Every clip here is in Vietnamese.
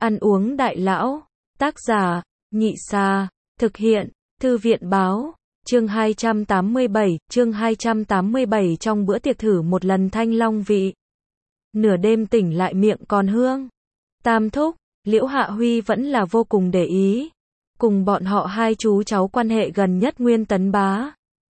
Ăn uống đại lão. Tác giả, Nhị Sa. Thực hiện, Thư viện Báo. Chương 287, trong bữa tiệc thử một lần thanh long vị. Nửa đêm tỉnh lại miệng còn hương. Tam thúc, Liễu Hạ Huy vẫn là vô cùng để ý. Cùng bọn họ hai chú cháu quan hệ gần nhất Nguyên Tấn Bá.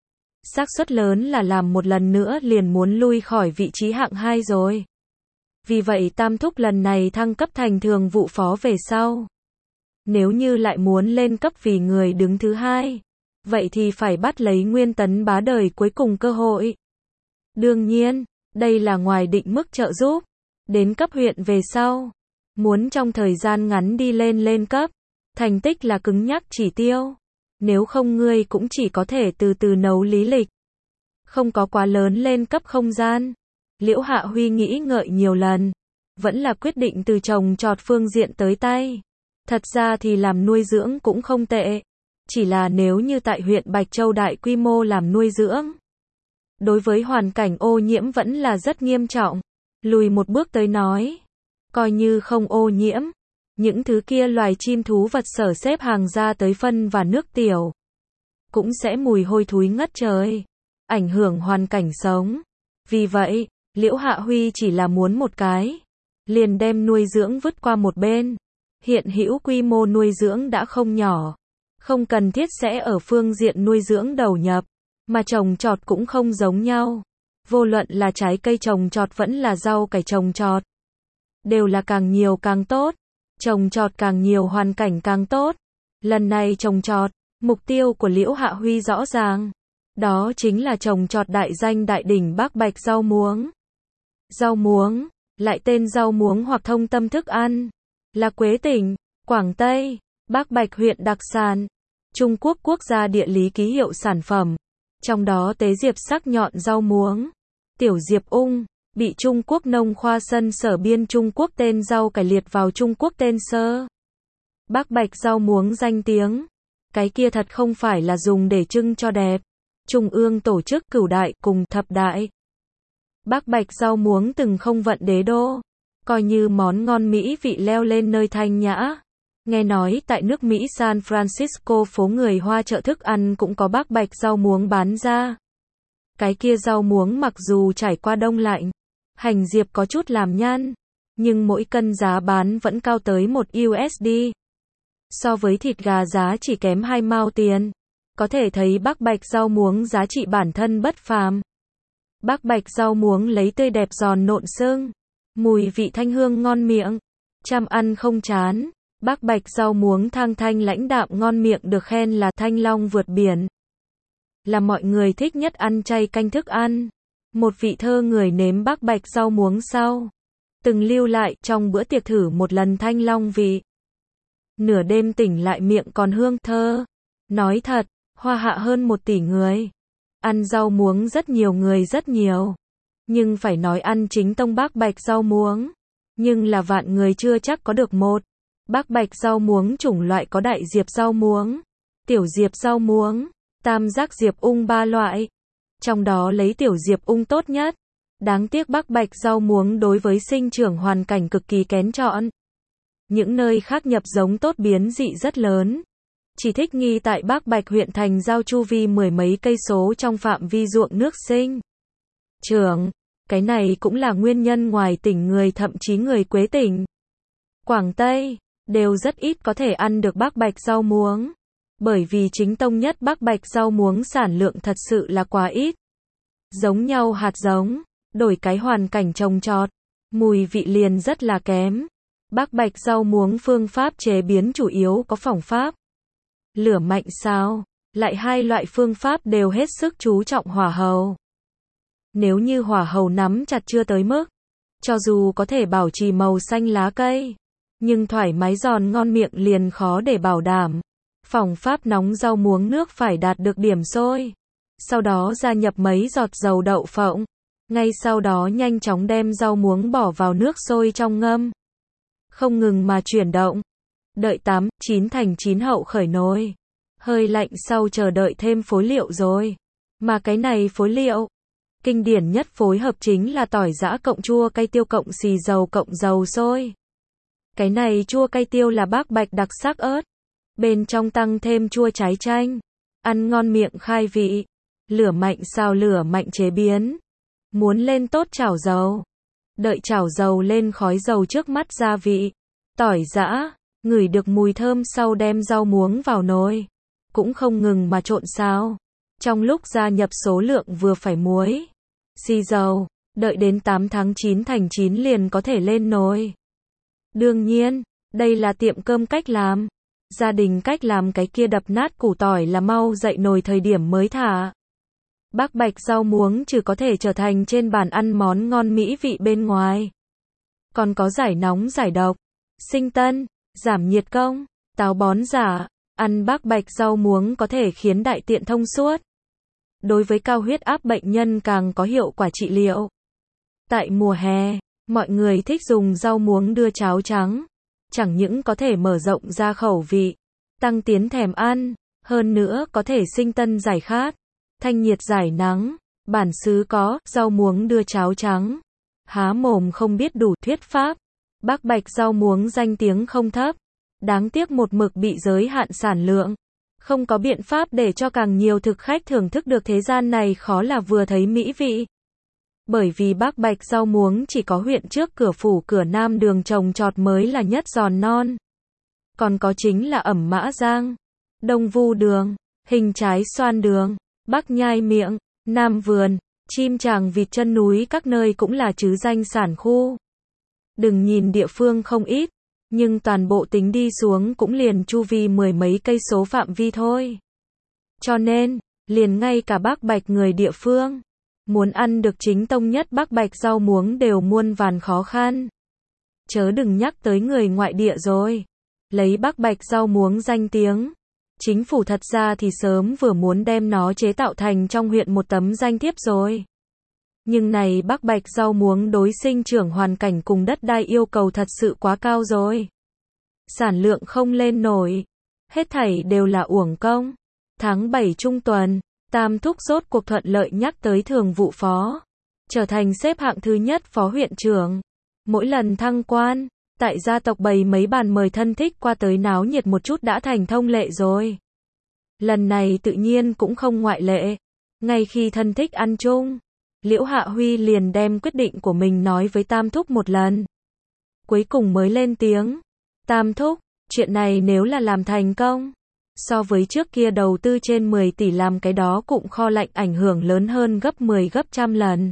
Xác suất lớn là làm một lần nữa liền muốn lui khỏi vị trí hạng 2 rồi. Vì vậy Tam thúc lần này thăng cấp thành thường vụ phó về sau. Nếu như lại muốn lên cấp vì người đứng thứ hai, vậy thì phải bắt lấy Nguyên Tấn Bá đời cuối cùng cơ hội. Đương nhiên, đây là ngoài định mức trợ giúp. Đến cấp huyện về sau, muốn trong thời gian ngắn đi lên cấp, thành tích là cứng nhắc chỉ tiêu. Nếu không ngươi cũng chỉ có thể từ từ nấu lý lịch. Không có quá lớn lên cấp không gian. Liễu Hạ Huy nghĩ ngợi nhiều lần, vẫn là quyết định từ trồng trọt phương diện tới tay. Thật ra thì làm nuôi dưỡng cũng không tệ. Chỉ là nếu như tại huyện Bạch Châu đại quy mô làm nuôi dưỡng, đối với hoàn cảnh ô nhiễm vẫn là rất nghiêm trọng. Lùi một bước tới nói, coi như không ô nhiễm, những thứ kia loài chim thú vật sở xếp hàng ra tới phân và nước tiểu, cũng sẽ mùi hôi thối ngất trời, ảnh hưởng hoàn cảnh sống. Vì vậy, Liễu Hạ Huy chỉ là muốn một cái, liền đem nuôi dưỡng vứt qua một bên. Hiện hữu quy mô nuôi dưỡng đã không nhỏ, không cần thiết sẽ ở phương diện nuôi dưỡng đầu nhập, mà trồng trọt cũng không giống nhau. Vô luận là trái cây trồng trọt vẫn là rau cải trồng trọt, đều là càng nhiều càng tốt. Trồng trọt càng nhiều hoàn cảnh càng tốt. Lần này trồng trọt, mục tiêu của Liễu Hạ Huy rõ ràng. Đó chính là trồng trọt đại danh đại đỉnh Bắc Bạch rau muống. Rau muống, lại tên rau muống hoặc thông tâm thức ăn, là Quế tỉnh, Quảng Tây, Bắc Bạch huyện đặc sản. Trung Quốc quốc gia địa lý ký hiệu sản phẩm. Trong đó tế diệp sắc nhọn rau muống, tiểu diệp ung, bị Trung Quốc nông khoa sân sở biên Trung Quốc tên rau cải liệt vào Trung Quốc tên sơ. Bắc Bạch rau muống danh tiếng, cái kia thật không phải là dùng để trưng cho đẹp. Trung ương tổ chức cửu đại cùng thập đại. Bắc Bạch rau muống từng không vận đế đô, coi như món ngon mỹ vị leo lên nơi thanh nhã. Nghe nói tại nước Mỹ San Francisco phố người Hoa chợ thức ăn cũng có Bắc Bạch rau muống bán ra. Cái kia rau muống mặc dù trải qua đông lạnh, hành diệp có chút làm nhăn, nhưng mỗi cân giá bán vẫn cao tới 1 USD. So với thịt gà giá chỉ kém 2 mao tiền. Có thể thấy Bắc Bạch rau muống giá trị bản thân bất phàm. Bắc Bạch rau muống lấy tươi đẹp giòn nộn xương, mùi vị thanh hương ngon miệng, chăm ăn không chán. Bắc Bạch rau muống thang thanh lãnh đạm ngon miệng được khen là thanh long vượt biển. Là mọi người thích nhất ăn chay canh thức ăn. Một vị thơ người nếm Bắc Bạch rau muống sau, từng lưu lại trong bữa tiệc thử một lần thanh long vị. Nửa đêm tỉnh lại miệng còn hương thơ. Nói thật, Hoa Hạ hơn 1 tỷ người. Ăn rau muống rất nhiều người rất nhiều. Nhưng phải nói ăn chính tông Bắc Bạch rau muống. Nhưng là vạn người chưa chắc có được một. Bắc Bạch rau muống chủng loại có đại diệp rau muống, tiểu diệp rau muống, tam giác diệp ung 3 loại. Trong đó lấy tiểu diệp ung tốt nhất. Đáng tiếc Bắc Bạch rau muống đối với sinh trưởng hoàn cảnh cực kỳ kén chọn. Những nơi khác nhập giống tốt biến dị rất lớn. Chỉ thích nghi tại Bắc Bạch huyện thành giao chu vi 10 mấy cây số trong phạm vi ruộng nước sinh trưởng. Cái này cũng là nguyên nhân ngoài tỉnh người thậm chí người Quế tỉnh, Quảng Tây, đều rất ít có thể ăn được Bắc Bạch rau muống. Bởi vì chính tông nhất Bắc Bạch rau muống sản lượng thật sự là quá ít. Giống nhau hạt giống, đổi cái hoàn cảnh trồng trọt, mùi vị liền rất là kém. Bắc Bạch rau muống phương pháp chế biến chủ yếu có phỏng pháp, lửa mạnh xào, lại hai loại phương pháp đều hết sức chú trọng hỏa hầu. Nếu như hỏa hầu nắm chặt chưa tới mức, cho dù có thể bảo trì màu xanh lá cây, nhưng thoải mái giòn ngon miệng liền khó để bảo đảm. Phỏng pháp nóng rau muống nước phải đạt được điểm sôi. Sau đó gia nhập mấy giọt dầu đậu phộng. Ngay sau đó nhanh chóng đem rau muống bỏ vào nước sôi trong ngâm. Không ngừng mà chuyển động. Đợi 8-9 thành chín hậu khởi nồi. Hơi lạnh sau chờ đợi thêm phối liệu rồi. Mà cái này phối liệu, kinh điển nhất phối hợp chính là tỏi giã cộng chua cay tiêu cộng xì dầu cộng dầu sôi. Cái này chua cay tiêu là Bác Bạch đặc sắc ớt. Bên trong tăng thêm chua trái chanh. Ăn ngon miệng khai vị. Lửa mạnh xào lửa mạnh chế biến. Muốn lên tốt chảo dầu. Đợi chảo dầu lên khói dầu trước mắt gia vị. Tỏi giã. Ngửi được mùi thơm sau đem rau muống vào nồi. Cũng không ngừng mà trộn xào. Trong lúc gia nhập số lượng vừa phải muối. Xì dầu. Đợi đến 8 tháng 9 thành chín liền có thể lên nồi. Đương nhiên, đây là tiệm cơm cách làm. Gia đình cách làm cái kia đập nát củ tỏi là mau dậy nồi thời điểm mới thả. Bác Bạch rau muống chỉ có thể trở thành trên bàn ăn món ngon mỹ vị bên ngoài. Còn có giải nóng giải độc, sinh tân, giảm nhiệt công, táo bón giả. Ăn Bác Bạch rau muống có thể khiến đại tiện thông suốt. Đối với cao huyết áp bệnh nhân càng có hiệu quả trị liệu. Tại mùa hè, mọi người thích dùng rau muống đưa cháo trắng. Chẳng những có thể mở rộng ra khẩu vị, tăng tiến thèm ăn, hơn nữa có thể sinh tân giải khát, thanh nhiệt giải nắng. Bản xứ có, rau muống đưa cháo trắng. Há mồm không biết đủ thuyết pháp. Bác Bạch rau muống danh tiếng không thấp. Đáng tiếc một mực bị giới hạn sản lượng. Không có biện pháp để cho càng nhiều thực khách thưởng thức được thế gian này khó là vừa thấy mỹ vị. Bởi vì Bác Bạch rau muống chỉ có huyện trước cửa phủ cửa Nam đường trồng trọt mới là nhất giòn non. Còn có chính là Ẩm Mã Giang, Đông Vu đường, Hình Trái Xoan đường, Bắc Nhai Miệng, Nam Vườn, Chim Tràng Vịt chân núi các nơi cũng là trứ danh sản khu. Đừng nhìn địa phương không ít, nhưng toàn bộ tính đi xuống cũng liền chu vi 10 mấy cây số phạm vi thôi. Cho nên, liền ngay cả Bác Bạch người địa phương, muốn ăn được chính tông nhất Bác Bạch rau muống đều muôn vàn khó khăn. Chớ đừng nhắc tới người ngoại địa rồi. Lấy Bác Bạch rau muống danh tiếng. Chính phủ thật ra thì sớm vừa muốn đem nó chế tạo thành trong huyện một tấm danh thiếp rồi. Nhưng này Bác Bạch rau muống đối sinh trưởng hoàn cảnh cùng đất đai yêu cầu thật sự quá cao rồi. Sản lượng không lên nổi. Hết thảy đều là uổng công. Tháng 7 trung tuần, Tam Thúc rốt cuộc thuận lợi nhắc tới thường vụ phó. Trở thành xếp hạng thứ nhất phó huyện trưởng. Mỗi lần thăng quan, tại gia tộc bày mấy bàn mời thân thích qua tới náo nhiệt một chút đã thành thông lệ rồi. Lần này tự nhiên cũng không ngoại lệ. Ngay khi thân thích ăn chung, Liễu Hạ Huy liền đem quyết định của mình nói với Tam Thúc một lần. Cuối cùng mới lên tiếng. Tam Thúc, chuyện này nếu là làm thành công, so với trước kia đầu tư trên 10 tỷ làm cái đó cụm kho lạnh ảnh hưởng lớn hơn gấp 10 gấp trăm lần.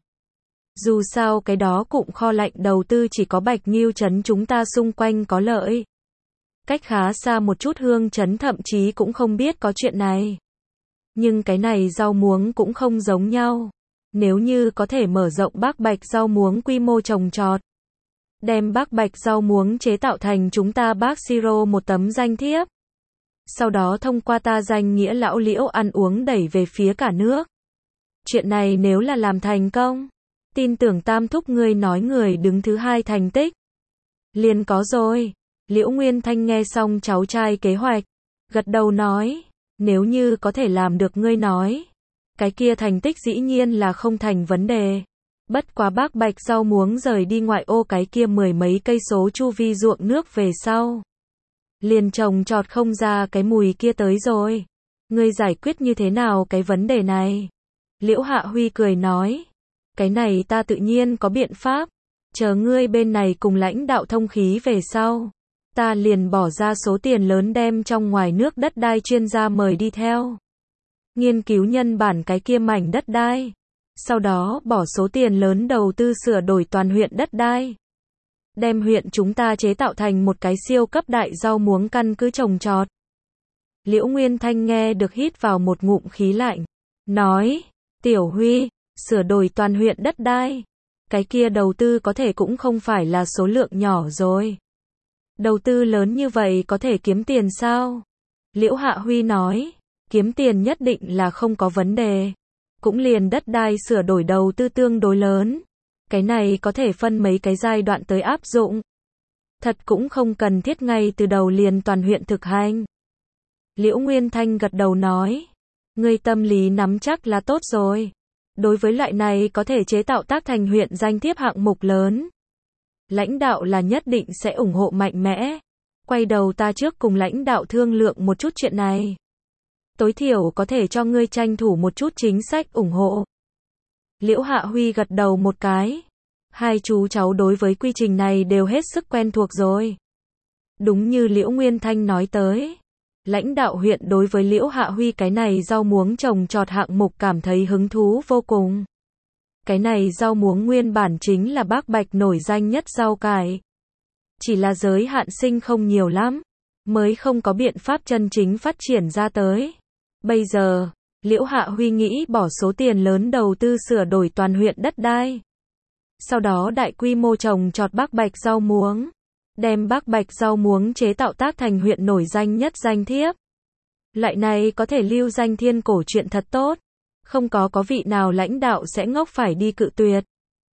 Dù sao cái đó cụm kho lạnh đầu tư chỉ có Bạch Nghiêu trấn chúng ta xung quanh có lợi. Cách khá xa một chút Hương trấn thậm chí cũng không biết có chuyện này. Nhưng cái này rau muống cũng không giống nhau. Nếu như có thể mở rộng Bác Bạch rau muống quy mô trồng trọt, đem Bác Bạch rau muống chế tạo thành chúng ta Bác Siro một tấm danh thiếp. Sau đó thông qua ta danh nghĩa lão Liễu ăn uống đẩy về phía cả nước. Chuyện này nếu là làm thành công, tin tưởng Tam Thúc ngươi nói người đứng thứ hai thành tích. Liền có rồi. Liễu Nguyên Thanh nghe xong cháu trai kế hoạch, gật đầu nói, nếu như có thể làm được ngươi nói, cái kia thành tích dĩ nhiên là không thành vấn đề. Bất quá Bác Bạch rau muống rời đi ngoại ô cái kia 10 mấy cây số chu vi ruộng nước về sau. Liền trồng trọt không ra cái mùi kia tới rồi. Ngươi giải quyết như thế nào cái vấn đề này? Liễu Hạ Huy cười nói, cái này ta tự nhiên có biện pháp. Chờ ngươi bên này cùng lãnh đạo thông khí về sau, ta liền bỏ ra số tiền lớn đem trong ngoài nước đất đai chuyên gia mời đi theo. Nghiên cứu nhân bản cái kia mảnh đất đai. Sau đó bỏ số tiền lớn đầu tư sửa đổi toàn huyện đất đai. Đem huyện chúng ta chế tạo thành một cái siêu cấp đại rau muống căn cứ trồng trọt. Liễu Nguyên Thanh nghe được hít vào một ngụm khí lạnh. Nói, Tiểu Huy, sửa đổi toàn huyện đất đai. Cái kia đầu tư có thể cũng không phải là số lượng nhỏ rồi. Đầu tư lớn như vậy có thể kiếm tiền sao? Liễu Hạ Huy nói, kiếm tiền nhất định là không có vấn đề. Cũng liền đất đai sửa đổi đầu tư tương đối lớn. Cái này có thể phân mấy cái giai đoạn tới áp dụng. Thật cũng không cần thiết ngay từ đầu liền toàn huyện thực hành. Liễu Nguyên Thanh gật đầu nói, ngươi tâm lý nắm chắc là tốt rồi. Đối với loại này có thể chế tạo tác thành huyện danh thiếp hạng mục lớn. lãnh đạo là nhất định sẽ ủng hộ mạnh mẽ. Quay đầu ta trước cùng lãnh đạo thương lượng một chút chuyện này. Tối thiểu có thể cho ngươi tranh thủ một chút chính sách ủng hộ. Liễu Hạ Huy gật đầu một cái. Hai chú cháu đối với quy trình này đều hết sức quen thuộc rồi. Đúng như Liễu Nguyên Thanh nói tới. Lãnh đạo huyện đối với Liễu Hạ Huy cái này rau muống trồng trọt hạng mục cảm thấy hứng thú vô cùng. Cái này rau muống nguyên bản chính là Bác Bạch nổi danh nhất rau cải. Chỉ là giới hạn sinh không nhiều lắm, mới không có biện pháp chân chính phát triển ra tới. Bây giờ, Liễu Hạ Huy nghĩ bỏ số tiền lớn đầu tư sửa đổi toàn huyện đất đai. Sau đó đại quy mô trồng trọt Bác Bạch rau muống. Đem Bác Bạch rau muống chế tạo tác thành huyện nổi danh nhất danh thiếp. Loại này có thể lưu danh thiên cổ chuyện thật tốt. Không có vị nào lãnh đạo sẽ ngốc phải đi cự tuyệt.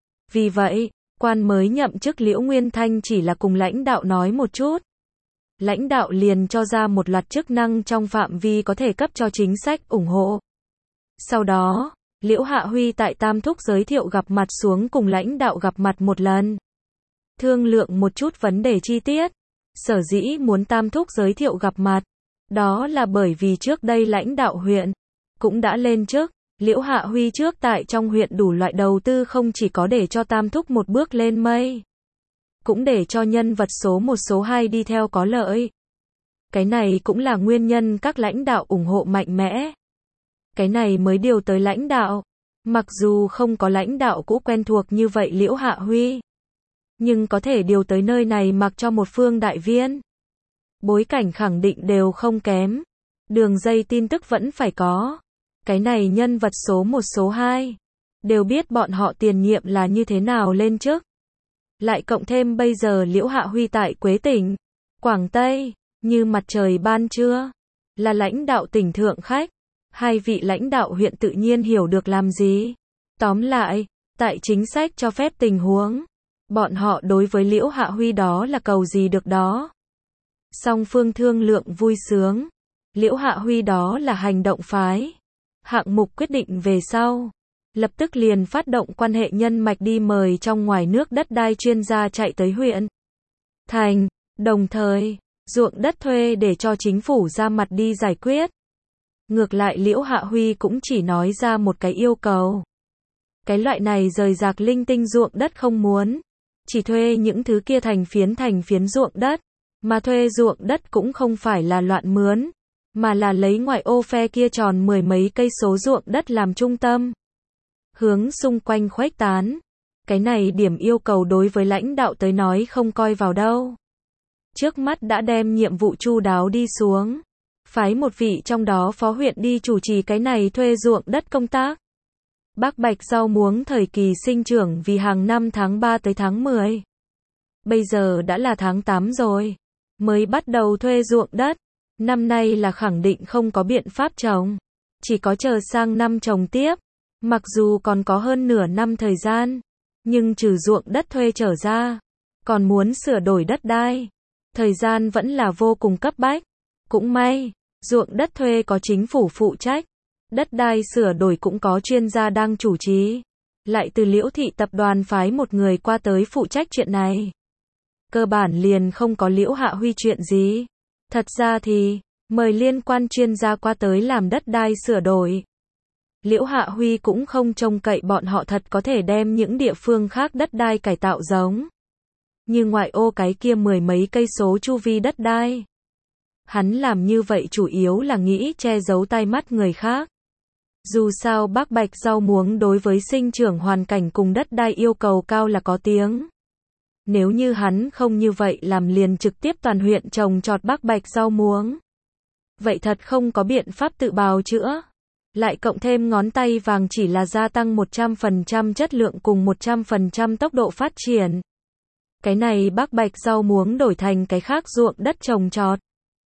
Vì vậy, quan mới nhậm chức Liễu Nguyên Thanh chỉ là cùng lãnh đạo nói một chút. Lãnh đạo liền cho ra một loạt chức năng trong phạm vi có thể cấp cho chính sách ủng hộ. Sau đó, Liễu Hạ Huy tại Tam Thúc giới thiệu gặp mặt xuống cùng lãnh đạo gặp mặt một lần. Thương lượng một chút vấn đề chi tiết. Sở dĩ muốn Tam Thúc giới thiệu gặp mặt. Đó là bởi vì trước đây lãnh đạo huyện cũng đã lên chức. Liễu Hạ Huy trước tại trong huyện đủ loại đầu tư không chỉ có để cho Tam Thúc một bước lên mây. Cũng để cho nhân vật số 1 số 2 đi theo có lợi. Cái này cũng là nguyên nhân các lãnh đạo ủng hộ mạnh mẽ. Cái này mới điều tới lãnh đạo. Mặc dù không có lãnh đạo cũ quen thuộc như vậy Liễu Hạ Huy. Nhưng có thể điều tới nơi này mặc cho một phương đại viên. Bối cảnh khẳng định đều không kém. Đường dây tin tức vẫn phải có. Cái này nhân vật số 1 số 2. Đều biết bọn họ tiền nhiệm là như thế nào lên chức. Lại cộng thêm bây giờ Liễu Hạ Huy tại Quế tỉnh, Quảng Tây, như mặt trời ban trưa. Là lãnh đạo tỉnh thượng khách. Hai vị lãnh đạo huyện tự nhiên hiểu được làm gì. Tóm lại, tại chính sách cho phép tình huống. Bọn họ đối với Liễu Hạ Huy đó là cầu gì được đó. Song phương thương lượng vui sướng. Liễu Hạ Huy đó là hành động phái. Hạng mục quyết định về sau. Lập tức liền phát động quan hệ nhân mạch đi mời trong ngoài nước đất đai chuyên gia chạy tới huyện thành. Đồng thời, ruộng đất thuê để cho chính phủ ra mặt đi giải quyết. Ngược lại Liễu Hạ Huy cũng chỉ nói ra một cái yêu cầu. Cái loại này rời rạc linh tinh ruộng đất không muốn. Chỉ thuê những thứ kia thành phiến ruộng đất. Mà thuê ruộng đất cũng không phải là loạn mướn. Mà là lấy ngoại ô phe kia tròn 10 mấy cây số ruộng đất làm trung tâm. Hướng xung quanh khuếch tán. Cái này điểm yêu cầu đối với lãnh đạo tới nói không coi vào đâu. Trước mắt đã đem nhiệm vụ chu đáo đi xuống. Phái một vị trong đó phó huyện đi chủ trì cái này thuê ruộng đất công tác. Bác Bạch rau muống thời kỳ sinh trưởng vì hàng năm tháng 3 tới tháng 10. Bây giờ đã là tháng 8 rồi. Mới bắt đầu thuê ruộng đất. Năm nay là khẳng định không có biện pháp trồng. Chỉ có chờ sang năm trồng tiếp. Mặc dù còn có hơn nửa năm thời gian. Nhưng trừ ruộng đất thuê trở ra. Còn muốn sửa đổi đất đai. Thời gian vẫn là vô cùng cấp bách. Cũng may, ruộng đất thuê có chính phủ phụ trách. Đất đai sửa đổi cũng có chuyên gia đang chủ trì. Lại từ Liễu Thị tập đoàn phái một người qua tới phụ trách chuyện này. Cơ bản liền không có Liễu Hạ Huy chuyện gì. Thật ra thì, mời liên quan chuyên gia qua tới làm đất đai sửa đổi. Liễu Hạ Huy cũng không trông cậy bọn họ thật có thể đem những địa phương khác đất đai cải tạo giống. Như ngoại ô cái kia 10 mấy cây số chu vi đất đai. Hắn làm như vậy chủ yếu là nghĩ che giấu tai mắt người khác. Dù sao Bác Bạch rau muống đối với sinh trưởng hoàn cảnh cùng đất đai yêu cầu cao là có tiếng. Nếu như hắn không như vậy làm liền trực tiếp toàn huyện trồng trọt Bác Bạch rau muống. Vậy thật không có biện pháp tự bào chữa. Lại cộng thêm ngón tay vàng chỉ là gia tăng 100% chất lượng cùng 100% tốc độ phát triển. Cái này Bác Bạch rau muống đổi thành cái khác ruộng đất trồng trọt.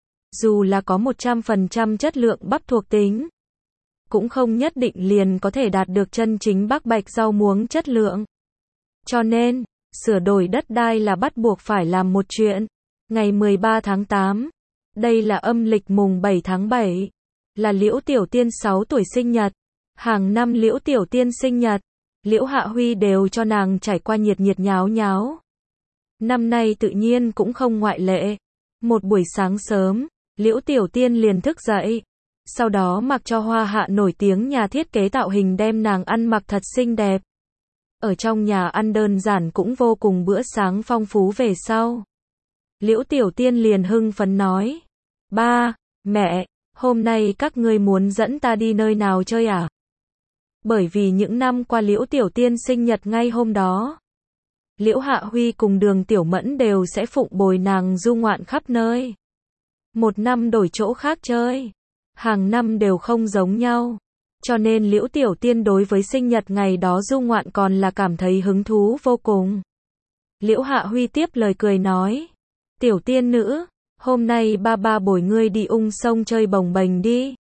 Dù là có 100% chất lượng bắp thuộc tính. Cũng không nhất định liền có thể đạt được chân chính Bác Bạch rau muống chất lượng. Cho nên, sửa đổi đất đai là bắt buộc phải làm một chuyện. Ngày 13 tháng 8. Đây là âm lịch mùng 7 tháng 7. Là Liễu Tiểu Tiên 6 tuổi sinh nhật. Hàng năm Liễu Tiểu Tiên sinh nhật, Liễu Hạ Huy đều cho nàng trải qua nhiệt nháo nháo. Năm nay tự nhiên cũng không ngoại lệ. Một buổi sáng sớm, Liễu Tiểu Tiên liền thức dậy. Sau đó mặc cho Hoa Hạ nổi tiếng nhà thiết kế tạo hình đem nàng ăn mặc thật xinh đẹp. Ở trong nhà ăn đơn giản cũng vô cùng bữa sáng phong phú về sau. Liễu Tiểu Tiên liền hưng phấn nói. Ba, mẹ, hôm nay các ngươi muốn dẫn ta đi nơi nào chơi à? Bởi vì những năm qua Liễu Tiểu Tiên sinh nhật ngay hôm đó. Liễu Hạ Huy cùng Đường Tiểu Mẫn đều sẽ phụng bồi nàng du ngoạn khắp nơi. Một năm đổi chỗ khác chơi. Hàng năm đều không giống nhau. Cho nên Liễu Tiểu Tiên đối với sinh nhật ngày đó du ngoạn còn là cảm thấy hứng thú vô cùng. Liễu Hạ Huy tiếp lời cười nói. Tiểu Tiên nữ, hôm nay ba ba bồi ngươi đi ung sông chơi bồng bềnh đi.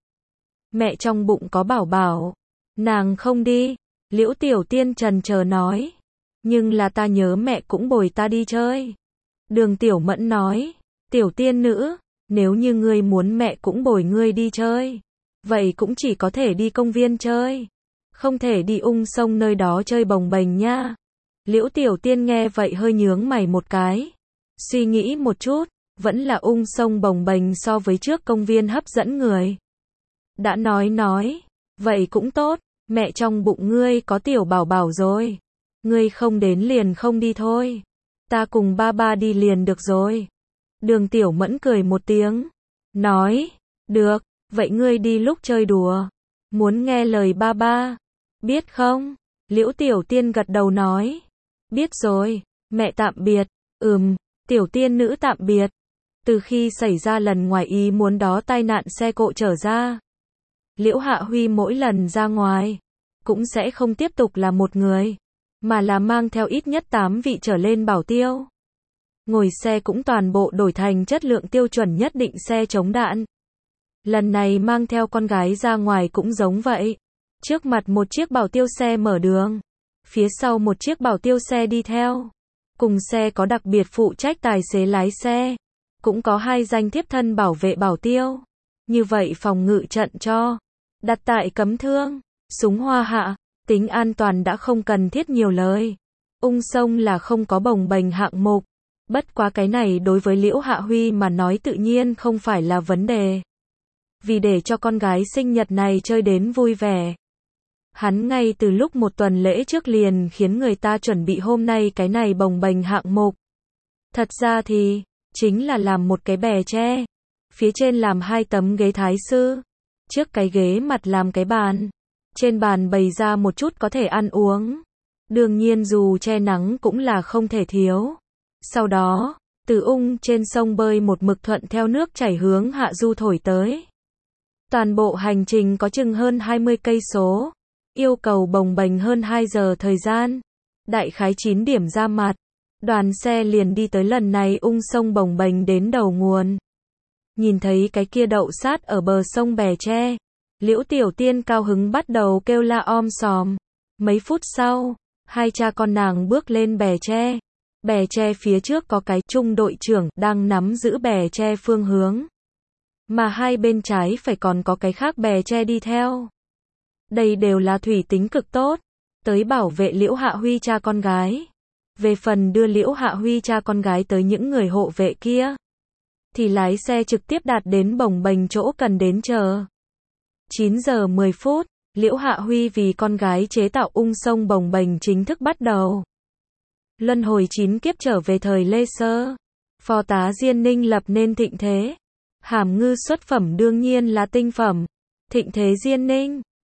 Mẹ trong bụng có bảo bảo. Nàng không đi. Liễu Tiểu Tiên trần chờ nói. Nhưng là ta nhớ mẹ cũng bồi ta đi chơi. Đường Tiểu Mẫn nói. Tiểu Tiên nữ, nếu như ngươi muốn mẹ cũng bồi ngươi đi chơi, vậy cũng chỉ có thể đi công viên chơi. Không thể đi ung sông nơi đó chơi bồng bềnh nha. Liễu Tiểu Tiên nghe vậy hơi nhướng mày một cái. Suy nghĩ một chút, vẫn là ung sông bồng bềnh so với trước công viên hấp dẫn người. Đã nói, vậy cũng tốt, mẹ trong bụng ngươi có tiểu bảo bảo rồi. Ngươi không đến liền không đi thôi. Ta cùng ba ba đi liền được rồi. Đường Tiểu Mẫn cười một tiếng. Nói, được, vậy ngươi đi lúc chơi đùa. Muốn nghe lời ba ba. Biết không? Liễu Tiểu Tiên gật đầu nói. Biết rồi, mẹ tạm biệt. Tiểu Tiên nữ tạm biệt. Từ khi xảy ra lần ngoài ý muốn đó tai nạn xe cộ trở ra. Liễu Hạ Huy mỗi lần ra ngoài, cũng sẽ không tiếp tục là một người, mà là mang theo ít nhất 8 vị trở lên bảo tiêu. Ngồi xe cũng toàn bộ đổi thành chất lượng tiêu chuẩn nhất định xe chống đạn. Lần này mang theo con gái ra ngoài cũng giống vậy. Trước mặt một chiếc bảo tiêu xe mở đường, phía sau một chiếc bảo tiêu xe đi theo. Cùng xe có đặc biệt phụ trách tài xế lái xe, cũng có 2 danh thiếp thân bảo vệ bảo tiêu. Như vậy phòng ngự trận cho đặt tại cấm thương, súng Hoa Hạ, tính an toàn đã không cần thiết nhiều lời. Ung sông là không có bồng bềnh hạng mục. Bất quá cái này đối với Liễu Hạ Huy mà nói tự nhiên không phải là vấn đề. Vì để cho con gái sinh nhật này chơi đến vui vẻ, hắn ngay từ lúc một tuần lễ trước liền khiến người ta chuẩn bị hôm nay cái này bồng bềnh hạng mục. Thật ra thì, chính là làm một cái bè tre. Phía trên làm 2 tấm ghế thái sư. Trước cái ghế mặt làm cái bàn. Trên bàn bày ra một chút có thể ăn uống. Đương nhiên dù che nắng cũng là không thể thiếu. Sau đó, từ ung trên sông bơi một mực thuận theo nước chảy hướng hạ du thổi tới. Toàn bộ hành trình có chừng hơn 20 cây số. Yêu cầu bồng bềnh hơn 2 giờ thời gian. Đại khái 9 điểm ra mặt. Đoàn xe liền đi tới lần này ung sông bồng bềnh đến đầu nguồn. Nhìn thấy cái kia đậu sát ở bờ sông bè tre. Liễu Tiểu Tiên cao hứng bắt đầu kêu la om sòm. Mấy phút sau, 2 cha con nàng bước lên bè tre. Bè tre phía trước có cái trung đội trưởng đang nắm giữ bè tre phương hướng. Mà 2 bên trái phải còn có cái khác bè tre đi theo. Đây đều là thủy tính cực tốt. Tới bảo vệ Liễu Hạ Huy cha con gái. Về phần đưa Liễu Hạ Huy cha con gái tới những người hộ vệ kia, thì lái xe trực tiếp đạt đến bồng bềnh chỗ cần đến chờ. 9 giờ 10 phút, Liễu Hạ Huy vì con gái chế tạo ung sông bồng bềnh chính thức bắt đầu. Luân hồi 9 kiếp trở về thời Lê Sơ. Phó tá Diên Ninh lập nên thịnh thế. Hàm ngư xuất phẩm đương nhiên là tinh phẩm. Thịnh thế Diên Ninh.